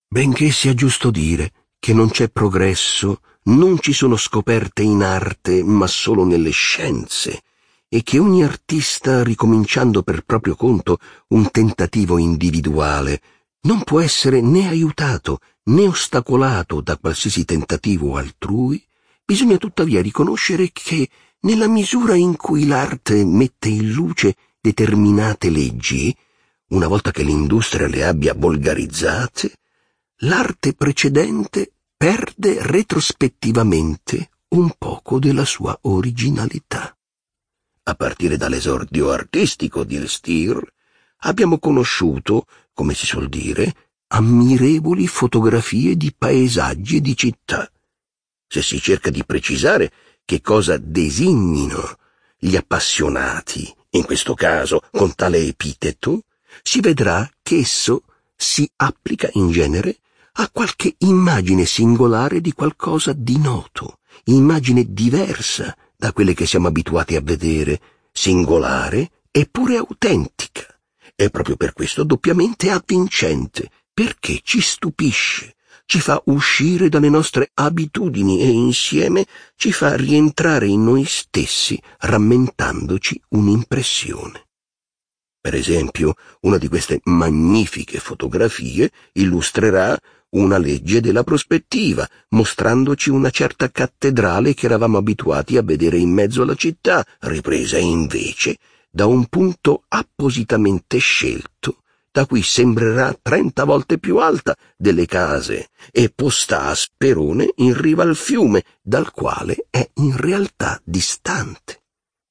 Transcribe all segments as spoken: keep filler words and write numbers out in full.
Benché sia giusto dire che non c'è progresso, non ci sono scoperte in arte, ma solo nelle scienze, e che ogni artista, ricominciando per proprio conto un tentativo individuale, non può essere né aiutato né ostacolato da qualsiasi tentativo altrui, bisogna tuttavia riconoscere che, nella misura in cui l'arte mette in luce determinate leggi, una volta che l'industria le abbia volgarizzate, l'arte precedente perde retrospettivamente un poco della sua originalità. A partire dall'esordio artistico di Stier, abbiamo conosciuto, come si suol dire, ammirevoli fotografie di paesaggi e di città. Se si cerca di precisare che cosa designino gli appassionati, in questo caso con tale epiteto, si vedrà che esso si applica in genere a qualche immagine singolare di qualcosa di noto, immagine diversa da quelle che siamo abituati a vedere, singolare eppure autentica, e proprio per questo doppiamente avvincente, perché ci stupisce, ci fa uscire dalle nostre abitudini e insieme ci fa rientrare in noi stessi, rammentandoci un'impressione. Per esempio, una di queste magnifiche fotografie illustrerà una legge della prospettiva, mostrandoci una certa cattedrale che eravamo abituati a vedere in mezzo alla città, ripresa invece da un punto appositamente scelto, da cui sembrerà trenta volte più alta delle case e posta a sperone in riva al fiume, dal quale è in realtà distante.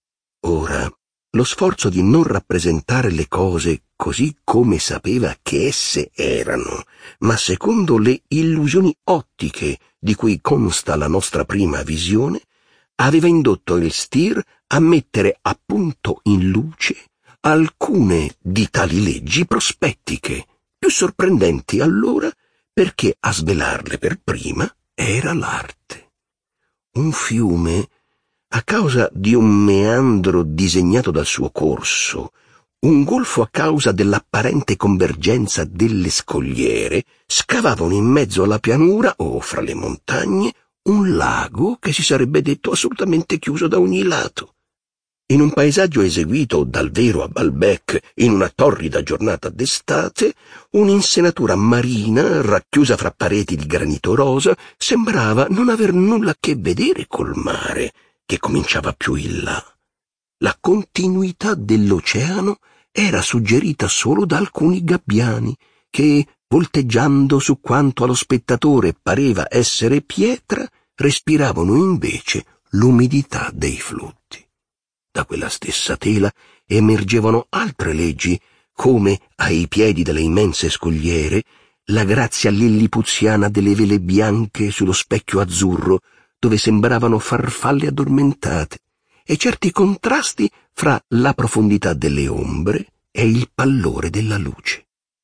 Ora, lo sforzo di non rappresentare le cose così come sapeva che esse erano, ma secondo le illusioni ottiche di cui consta la nostra prima visione, aveva indotto il Stier a mettere appunto in luce alcune di tali leggi prospettiche, più sorprendenti allora perché a svelarle per prima era l'arte. Un fiume, a causa di un meandro disegnato dal suo corso, un golfo a causa dell'apparente convergenza delle scogliere, scavavano in mezzo alla pianura o fra le montagne un lago che si sarebbe detto assolutamente chiuso da ogni lato. In un paesaggio eseguito dal vero a Balbec in una torrida giornata d'estate, un'insenatura marina racchiusa fra pareti di granito rosa sembrava non aver nulla a che vedere col mare, che cominciava più in là. La continuità dell'oceano era suggerita solo da alcuni gabbiani che, volteggiando su quanto allo spettatore pareva essere pietra, respiravano invece l'umidità dei flutti. Da quella stessa tela emergevano altre leggi, come, ai piedi delle immense scogliere, la grazia lillipuziana delle vele bianche sullo specchio azzurro, dove sembravano farfalle addormentate, e certi contrasti fra la profondità delle ombre e il pallore della luce.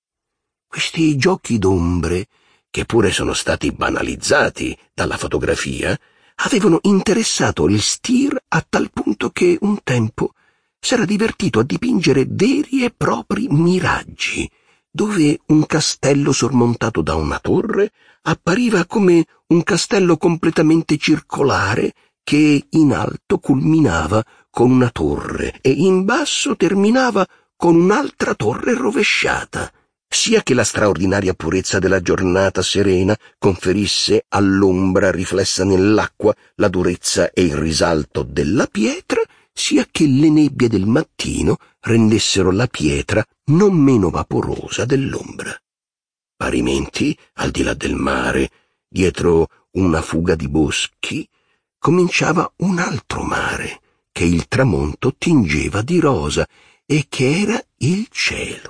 Questi giochi d'ombre, che pure sono stati banalizzati dalla fotografia, avevano interessato il Stier a tal punto che un tempo s'era divertito a dipingere veri e propri miraggi, dove un castello sormontato da una torre appariva come un castello completamente circolare che in alto culminava con una torre e in basso terminava con un'altra torre rovesciata, sia che la straordinaria purezza della giornata serena conferisse all'ombra riflessa nell'acqua la durezza e il risalto della pietra, sia che le nebbie del mattino rendessero la pietra non meno vaporosa dell'ombra. Parimenti, al di là del mare, dietro una fuga di boschi, cominciava un altro mare che il tramonto tingeva di rosa e che era il cielo.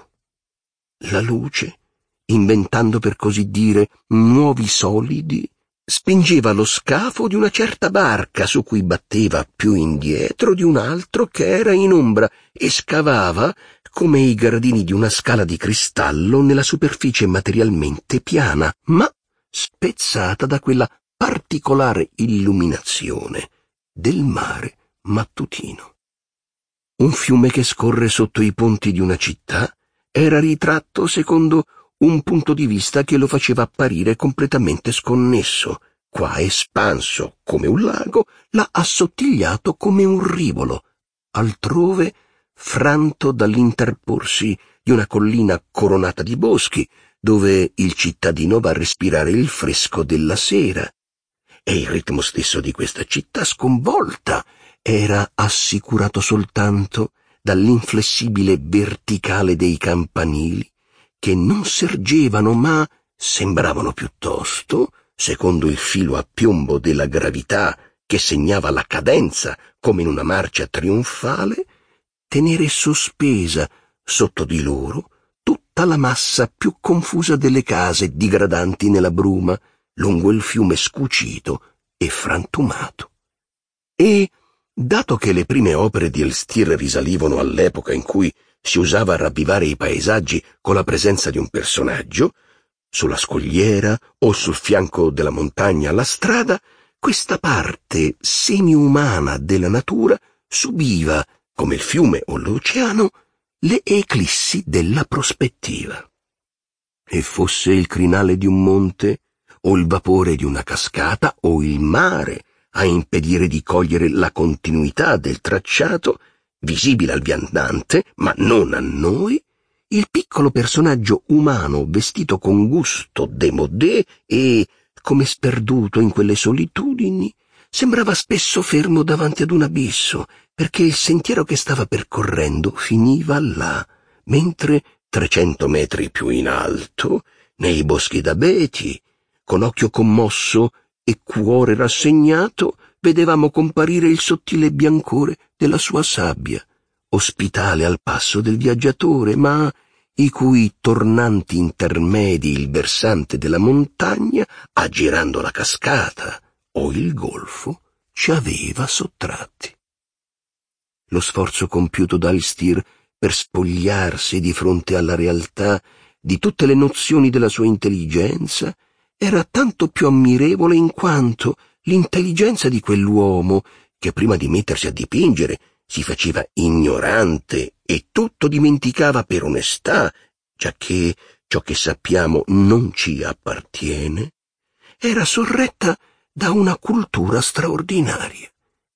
La luce, inventando per così dire nuovi solidi, spingeva lo scafo di una certa barca su cui batteva più indietro di un altro che era in ombra e scavava come i gradini di una scala di cristallo nella superficie materialmente piana, ma spezzata da quella particolare illuminazione del mare mattutino. Un fiume che scorre sotto i ponti di una città era ritratto secondo un punto di vista che lo faceva apparire completamente sconnesso, qua espanso come un lago, là assottigliato come un rivolo, altrove franto dall'interporsi di una collina coronata di boschi, dove il cittadino va a respirare il fresco della sera. E il ritmo stesso di questa città sconvolta era assicurato soltanto dall'inflessibile verticale dei campanili, che non sergevano ma sembravano piuttosto, secondo il filo a piombo della gravità che segnava la cadenza come in una marcia trionfale, tenere sospesa sotto di loro tutta la massa più confusa delle case digradanti nella bruma lungo il fiume scucito e frantumato. E, dato che le prime opere di Elstir risalivano all'epoca in cui si usava ravvivare i paesaggi con la presenza di un personaggio, sulla scogliera o sul fianco della montagna alla strada, questa parte semi-umana della natura subiva, come il fiume o l'oceano, le eclissi della prospettiva. E fosse il crinale di un monte, o il vapore di una cascata, o il mare a impedire di cogliere la continuità del tracciato, visibile al viandante, ma non a noi, il piccolo personaggio umano vestito con gusto démodé e, come sperduto in quelle solitudini, sembrava spesso fermo davanti ad un abisso, perché il sentiero che stava percorrendo finiva là, mentre trecento metri più in alto, nei boschi d'abeti, con occhio commosso e cuore rassegnato, vedevamo comparire il sottile biancore della sua sabbia, ospitale al passo del viaggiatore, ma i cui tornanti intermedi il versante della montagna, aggirando la cascata o il golfo, ci aveva sottratti. Lo sforzo compiuto da Elstir per spogliarsi di fronte alla realtà di tutte le nozioni della sua intelligenza era tanto più ammirevole in quanto l'intelligenza di quell'uomo, che prima di mettersi a dipingere si faceva ignorante e tutto dimenticava per onestà, giacché ciò che sappiamo non ci appartiene, era sorretta da una cultura straordinaria.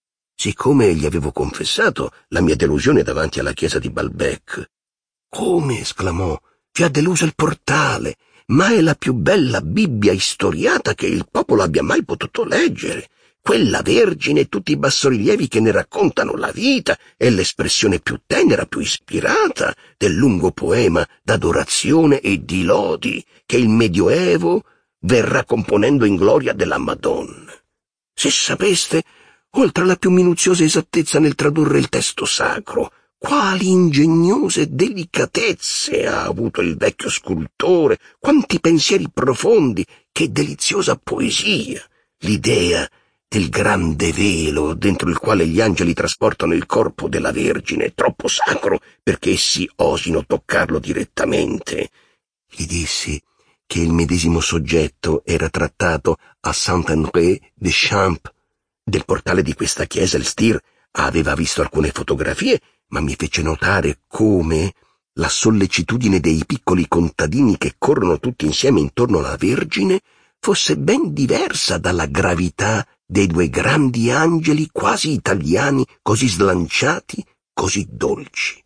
Siccome gli avevo confessato la mia delusione davanti alla chiesa di Balbec. «Come?» esclamò. «Vi ha deluso il portale, ma è la più bella Bibbia istoriata che il popolo abbia mai potuto leggere. Quella Vergine e tutti i bassorilievi che ne raccontano la vita è l'espressione più tenera, più ispirata del lungo poema d'adorazione e di lodi che il Medioevo verrà componendo in gloria della Madonna. Se sapeste, oltre alla più minuziosa esattezza nel tradurre il testo sacro, quali ingegnose delicatezze ha avuto il vecchio scultore, quanti pensieri profondi, che deliziosa poesia, l'idea del grande velo dentro il quale gli angeli trasportano il corpo della Vergine, troppo sacro perché essi osino toccarlo direttamente. Gli dissi che il medesimo soggetto era trattato a Saint-André-des-Champs. Del portale di questa chiesa Elstir aveva visto alcune fotografie, ma mi fece notare come la sollecitudine dei piccoli contadini che corrono tutti insieme intorno alla Vergine fosse ben diversa dalla gravità dei due grandi angeli quasi italiani, così slanciati, così dolci.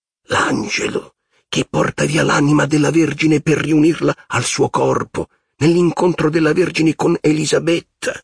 L'angelo che porta via l'anima della Vergine per riunirla al suo corpo, nell'incontro della Vergine con Elisabetta.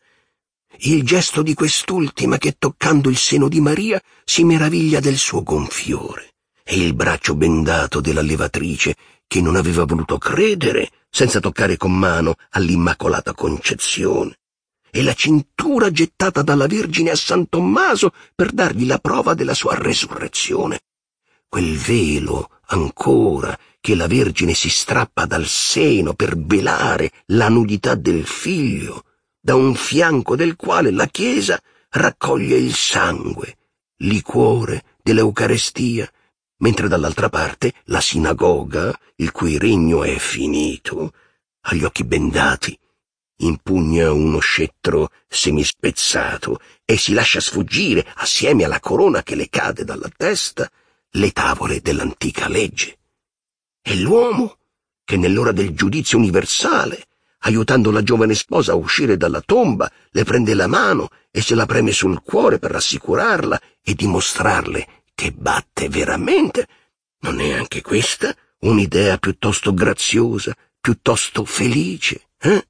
Il gesto di quest'ultima che, toccando il seno di Maria, si meraviglia del suo gonfiore, e il braccio bendato della levatrice che non aveva voluto credere senza toccare con mano all'Immacolata Concezione, e la cintura gettata dalla Vergine a San Tommaso per dargli la prova della sua resurrezione. Quel velo, ancora, che la Vergine si strappa dal seno per velare la nudità del figlio, da un fianco del quale la Chiesa raccoglie il sangue, liquore dell'Eucarestia, mentre dall'altra parte la sinagoga, il cui regno è finito, agli occhi bendati, impugna uno scettro semispezzato e si lascia sfuggire, assieme alla corona che le cade dalla testa, le tavole dell'antica legge. E l'uomo che nell'ora del giudizio universale, aiutando la giovane sposa a uscire dalla tomba, le prende la mano e se la preme sul cuore per rassicurarla e dimostrarle che batte veramente. Non è anche questa un'idea piuttosto graziosa, piuttosto felice, eh?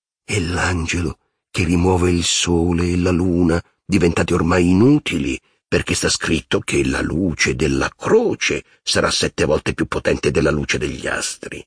E l'angelo che rimuove il sole e la luna, diventati ormai inutili, perché sta scritto che la luce della croce sarà sette volte più potente della luce degli astri.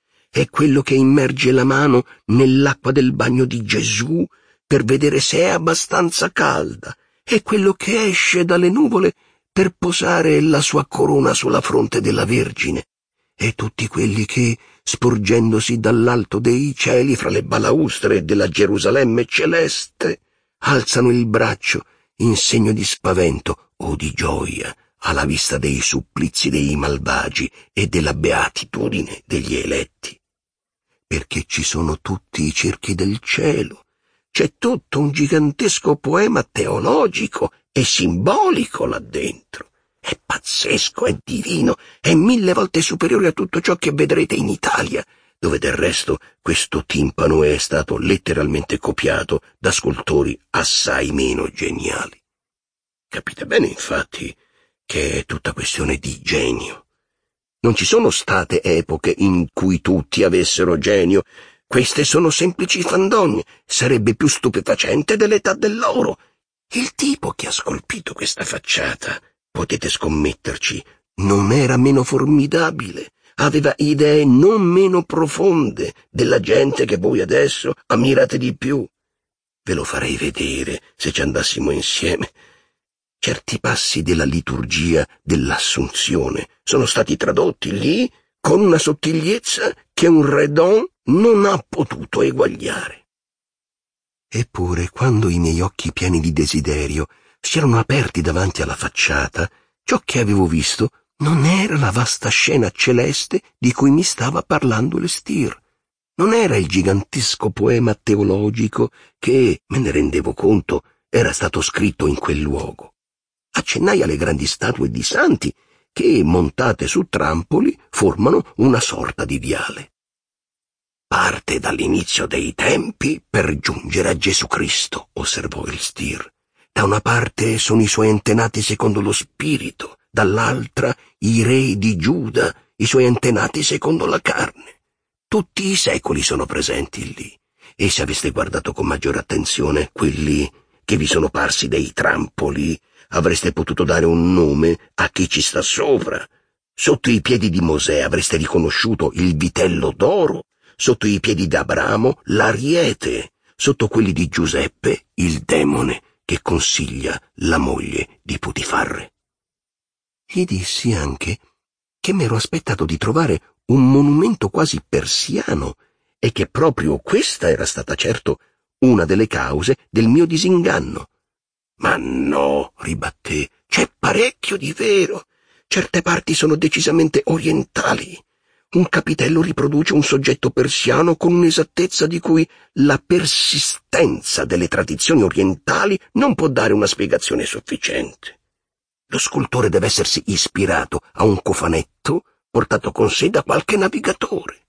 È quello che immerge la mano nell'acqua del bagno di Gesù per vedere se è abbastanza calda. È quello che esce dalle nuvole per posare la sua corona sulla fronte della Vergine. E tutti quelli che, sporgendosi dall'alto dei cieli fra le balaustre della Gerusalemme celeste, alzano il braccio in segno di spavento o di gioia alla vista dei supplizi dei malvagi e della beatitudine degli eletti. Perché ci sono tutti i cerchi del cielo, c'è tutto un gigantesco poema teologico e simbolico là dentro. È pazzesco, è divino, è mille volte superiore a tutto ciò che vedrete in Italia, dove del resto questo timpano è stato letteralmente copiato da scultori assai meno geniali. Capite bene, infatti, che è tutta questione di genio. Non ci sono state epoche in cui tutti avessero genio. Queste sono semplici fandonie. Sarebbe più stupefacente dell'età dell'oro. Il tipo che ha scolpito questa facciata, potete scommetterci, non era meno formidabile. Aveva idee non meno profonde della gente che voi adesso ammirate di più. Ve lo farei vedere se ci andassimo insieme. Certi passi della liturgia dell'Assunzione sono stati tradotti lì con una sottigliezza che un Redon non ha potuto eguagliare. Eppure, quando i miei occhi pieni di desiderio si erano aperti davanti alla facciata, ciò che avevo visto non era la vasta scena celeste di cui mi stava parlando Lestir. Non era il gigantesco poema teologico che, me ne rendevo conto, era stato scritto in quel luogo. Accennai alle grandi statue di santi che, montate su trampoli, formano una sorta di viale. Parte dall'inizio dei tempi per giungere a Gesù Cristo, osservò il Stir. Da una parte sono i suoi antenati secondo lo spirito, dall'altra i re di Giuda, i suoi antenati secondo la carne. Tutti i secoli sono presenti lì, e se aveste guardato con maggiore attenzione quelli che vi sono parsi dei trampoli, avreste potuto dare un nome a chi ci sta sopra. Sotto i piedi di Mosè avreste riconosciuto il vitello d'oro, sotto i piedi d'Abramo l'ariete, sotto quelli di Giuseppe il demone che consiglia la moglie di Putifar. Gli dissi anche che m'ero aspettato di trovare un monumento quasi persiano e che proprio questa era stata certo una delle cause del mio disinganno. Ma no, ribatté, c'è parecchio di vero. Certe parti sono decisamente orientali. Un capitello riproduce un soggetto persiano con un'esattezza di cui la persistenza delle tradizioni orientali non può dare una spiegazione sufficiente. Lo scultore deve essersi ispirato a un cofanetto portato con sé da qualche navigatore.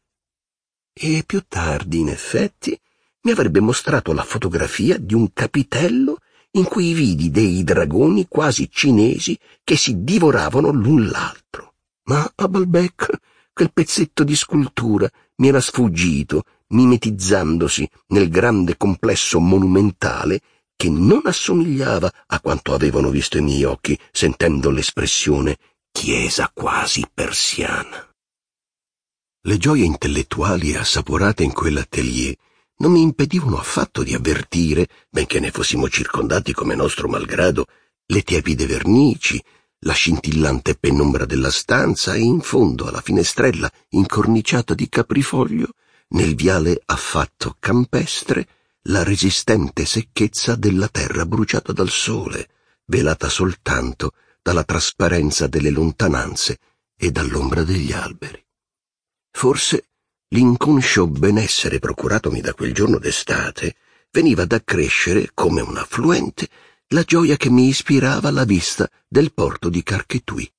E più tardi, in effetti, mi avrebbe mostrato la fotografia di un capitello in cui vidi dei dragoni quasi cinesi che si divoravano l'un l'altro. Ma a Baalbek quel pezzetto di scultura mi era sfuggito, mimetizzandosi nel grande complesso monumentale che non assomigliava a quanto avevano visto i miei occhi sentendo l'espressione chiesa quasi persiana. Le gioie intellettuali assaporate in quell'atelier non mi impedivano affatto di avvertire, benché ne fossimo circondati come nostro malgrado, le tiepide vernici, la scintillante penombra della stanza e in fondo alla finestrella incorniciata di caprifoglio, nel viale affatto campestre, la resistente secchezza della terra bruciata dal sole, velata soltanto dalla trasparenza delle lontananze e dall'ombra degli alberi. Forse l'inconscio benessere procuratomi da quel giorno d'estate veniva ad accrescere, come un affluente, la gioia che mi ispirava la vista del porto di Carquetui.